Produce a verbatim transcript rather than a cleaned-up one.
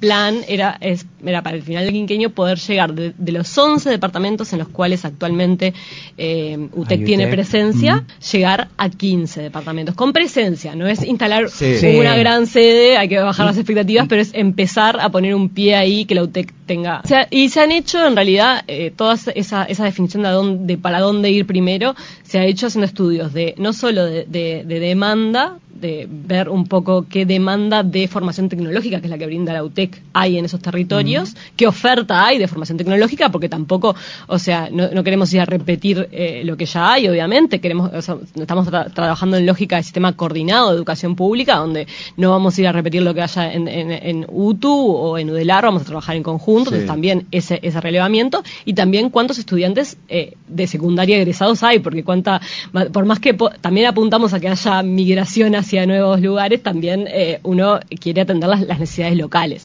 plan era, es, era para el final del quinquenio poder llegar de, de los once departamentos en los cuales actualmente eh, U T E C tiene presencia, mm. llegar a quince departamentos, con presencia, no es instalar sí. una sí. gran sede, hay que bajar y, las expectativas, y, pero es empezar a poner un pie ahí que la U T E C tenga. O sea, y se han hecho en realidad eh, toda esa, esa definición de, dónde, de para dónde ir primero, se ha hecho haciendo estudios de no solo de, de, de demanda, de ver un poco qué demanda de formación tecnológica, que es la que brinda la U T E C, hay en esos territorios, mm. qué oferta hay de formación tecnológica, porque tampoco, o sea, no, no queremos ir a repetir eh, lo que ya hay, obviamente, queremos, o sea, estamos tra- trabajando en lógica de sistema coordinado de educación pública, donde no vamos a ir a repetir lo que haya en, en, en U T U o en UDELAR, vamos a trabajar en conjunto, sí. entonces también ese, ese relevamiento, y también cuántos estudiantes eh, de secundaria egresados hay, porque cuánta, por más que po- también apuntamos a que haya migración hacia nuevos lugares, también eh, uno quiere atender las, las necesidades locales.